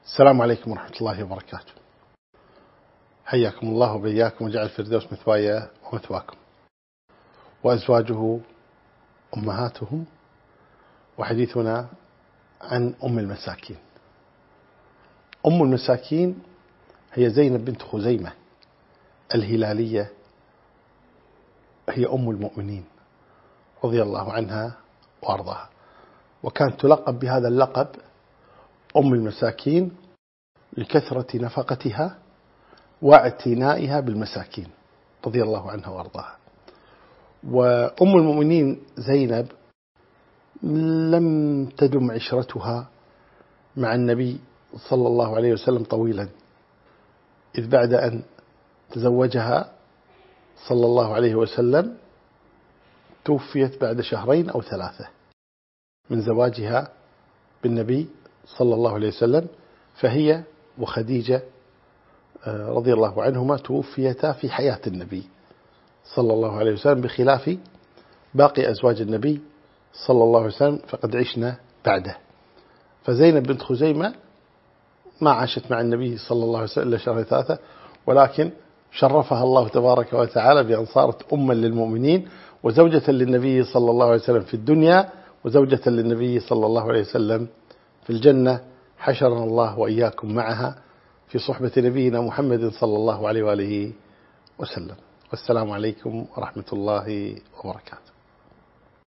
السلام عليكم ورحمة الله وبركاته. حياكم الله وبياكم وجعل الفردوس مثواي ومثواكم، وأزواجه أمهاتهم. وحديثنا عن أم المساكين. أم المساكين هي زينب بنت خزيمة الهلالية، هي أم المؤمنين رضي الله عنها وأرضاها، وكانت تلقب بهذا اللقب أم المساكين لكثرة نفقتها واعتنائها بالمساكين رضي الله عنها وأرضاها. وأم المؤمنين زينب لم تدم عشرتها مع النبي صلى الله عليه وسلم طويلا، إذ بعد أن تزوجها صلى الله عليه وسلم توفيت بعد 2 أو 3 من زواجها بالنبي صلى الله عليه وسلم، فهي وخديجة رضي الله عنهما توفيتا في حياة النبي صلى الله عليه وسلم، بخلاف باقي أزواج النبي صلى الله عليه وسلم فقد عشنا بعده. فزينب بنت خزيمة ما عاشت مع النبي صلى الله عليه وسلم إلا 2 ولكن شرفها الله تبارك وتعالى بأن صارت أما للمؤمنين وزوجة للنبي صلى الله عليه وسلم في الدنيا، وزوجة للنبي صلى الله عليه وسلم في الجنة. حشرنا الله وإياكم معها في صحبة نبينا محمد صلى الله عليه وآله وسلم. والسلام عليكم ورحمة الله وبركاته.